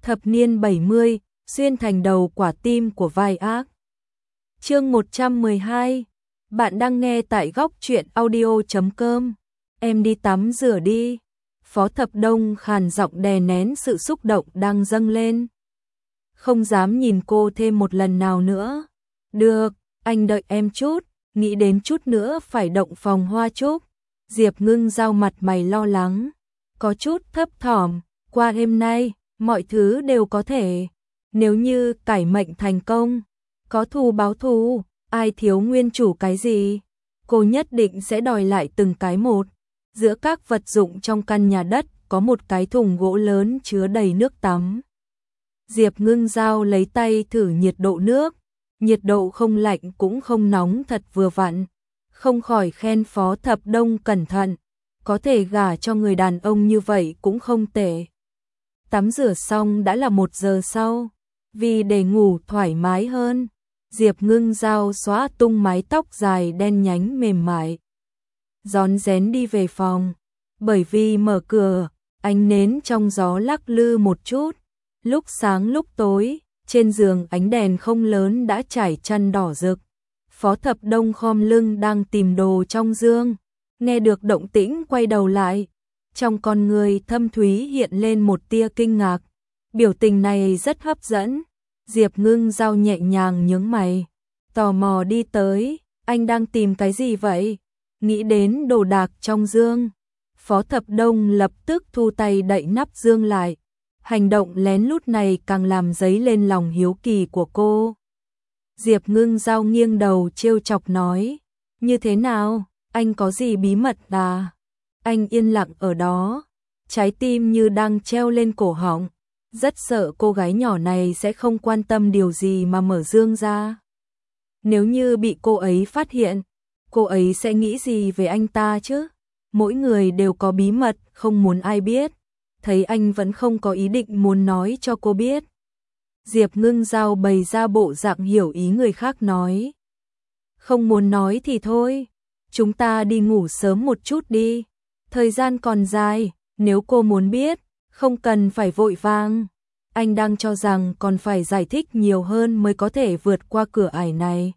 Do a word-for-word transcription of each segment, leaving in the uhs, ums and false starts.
thập niên bảy mươi, xuyên thành đầu quả tim của vai ác. Chương một trăm mười hai. Bạn đang nghe tại góc truyện audio chấm com. Em đi tắm rửa đi. Phó Thập Đông khàn giọng đè nén sự xúc động đang dâng lên. Không dám nhìn cô thêm một lần nào nữa. Được, anh đợi em chút, nghĩ đến chút nữa phải động phòng hoa trúc. Diệp Ngưng Giao mặt mày lo lắng, có chút thấp thỏm, qua đêm nay, mọi thứ đều có thể. Nếu như cải mệnh thành công, có thù báo thù, ai thiếu nguyên chủ cái gì, cô nhất định sẽ đòi lại từng cái một. Giữa các vật dụng trong căn nhà đất có một cái thùng gỗ lớn chứa đầy nước tắm. Diệp Ngưng Giao lấy tay thử nhiệt độ nước, nhiệt độ không lạnh cũng không nóng, thật vừa vặn. Không khỏi khen Phó Thập Đông cẩn thận, có thể gả cho người đàn ông như vậy cũng không tệ. Tắm rửa xong đã là một giờ sau, vì để ngủ thoải mái hơn, Diệp Ngưng Giao xóa tung mái tóc dài đen nhánh mềm mại, rón rén đi về phòng. Bởi vì mở cửa, ánh nến trong gió lắc lư một chút, lúc sáng lúc tối, trên giường ánh đèn không lớn đã trải chăn đỏ rực. Phó Thập Đông khom lưng đang tìm đồ trong giường, nghe được động tĩnh quay đầu lại, trong con người thâm thúy hiện lên một tia kinh ngạc. Biểu tình này rất hấp dẫn. Diệp Ngưng Giao nhẹ nhàng nhướng mày, tò mò đi tới, anh đang tìm cái gì vậy? Nghĩ đến đồ đạc trong giường, Phó Thập Đông lập tức thu tay đậy nắp giường lại. Hành động lén lút này càng làm dấy lên lòng hiếu kỳ của cô. Diệp Ngưng Giao nghiêng đầu trêu chọc nói, như thế nào, anh có gì bí mật à? Anh yên lặng ở đó, trái tim như đang treo lên cổ họng, rất sợ cô gái nhỏ này sẽ không quan tâm điều gì mà mở giường ra. Nếu như bị cô ấy phát hiện, cô ấy sẽ nghĩ gì về anh ta chứ? Mỗi người đều có bí mật không muốn ai biết, thấy anh vẫn không có ý định muốn nói cho cô biết. Diệp Ngưng Giao bày ra bộ dạng hiểu ý người khác nói. Không muốn nói thì thôi, chúng ta đi ngủ sớm một chút đi, thời gian còn dài, nếu cô muốn biết, không cần phải vội vàng. Anh đang cho rằng còn phải giải thích nhiều hơn mới có thể vượt qua cửa ải này.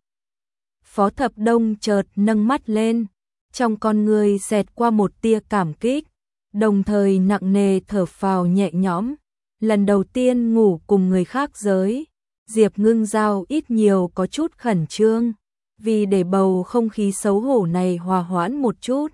Phó Thập Đông chợt nâng mắt lên, trong con người xẹt qua một tia cảm kích, đồng thời nặng nề thở phào nhẹ nhõm. Lần đầu tiên ngủ cùng người khác giới, Diệp Ngưng Giao ít nhiều có chút khẩn trương, vì để bầu không khí xấu hổ này hòa hoãn một chút.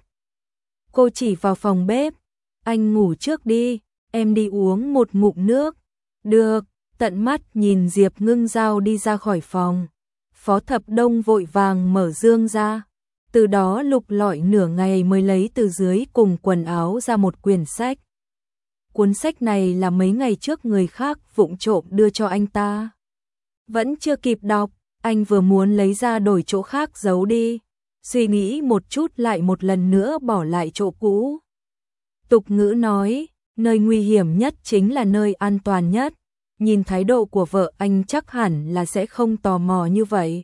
Cô chỉ vào phòng bếp, anh ngủ trước đi, em đi uống một ngụm nước. Được, tận mắt nhìn Diệp Ngưng Giao đi ra khỏi phòng, Phó Thập Đông vội vàng mở giường ra, từ đó lục lọi nửa ngày mới lấy từ dưới cùng quần áo ra một quyển sách. Cuốn sách này là mấy ngày trước người khác vụng trộm đưa cho anh ta. Vẫn chưa kịp đọc, anh vừa muốn lấy ra đổi chỗ khác giấu đi, suy nghĩ một chút lại một lần nữa bỏ lại chỗ cũ. Tục ngữ nói, nơi nguy hiểm nhất chính là nơi an toàn nhất. Nhìn thái độ của vợ anh chắc hẳn là sẽ không tò mò như vậy.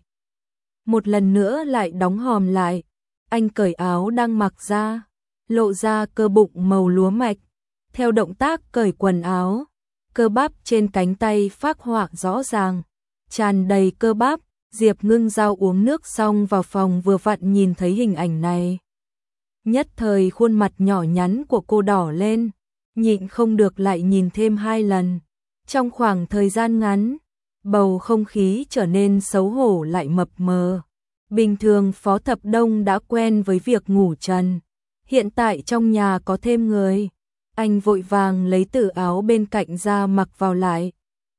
Một lần nữa lại đóng hòm lại, anh cởi áo đang mặc ra, lộ ra cơ bụng màu lúa mạch. Theo động tác cởi quần áo, cơ bắp trên cánh tay phác họa rõ ràng, tràn đầy cơ bắp. Diệp Ngưng Giao uống nước xong vào phòng vừa vặn nhìn thấy hình ảnh này. Nhất thời khuôn mặt nhỏ nhắn của cô đỏ lên, nhịn không được lại nhìn thêm hai lần. Trong khoảng thời gian ngắn, bầu không khí trở nên xấu hổ lại mập mờ. Bình thường Phó Thập Đông đã quen với việc ngủ trần, hiện tại trong nhà có thêm người, anh vội vàng lấy từ áo bên cạnh ra mặc vào lại.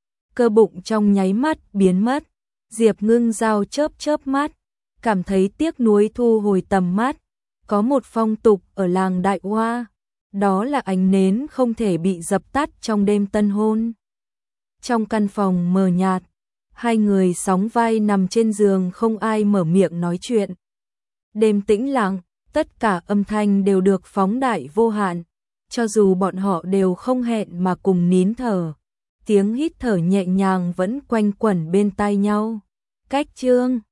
Cơ bụng trong nháy mắt biến mất, Diệp Ngưng Giao chớp chớp mắt, cảm thấy tiếc nuối thu hồi tầm mắt. Có một phong tục ở làng Đại Hoa, đó là ánh nến không thể bị dập tắt trong đêm tân hôn. Trong căn phòng mờ nhạt, hai người sóng vai nằm trên giường, không ai mở miệng nói chuyện. Đêm tĩnh lặng, tất cả âm thanh đều được phóng đại vô hạn, cho dù bọn họ đều không hẹn mà cùng nín thở. Tiếng hít thở nhẹ nhàng vẫn quanh quẩn bên tai nhau. Cách chương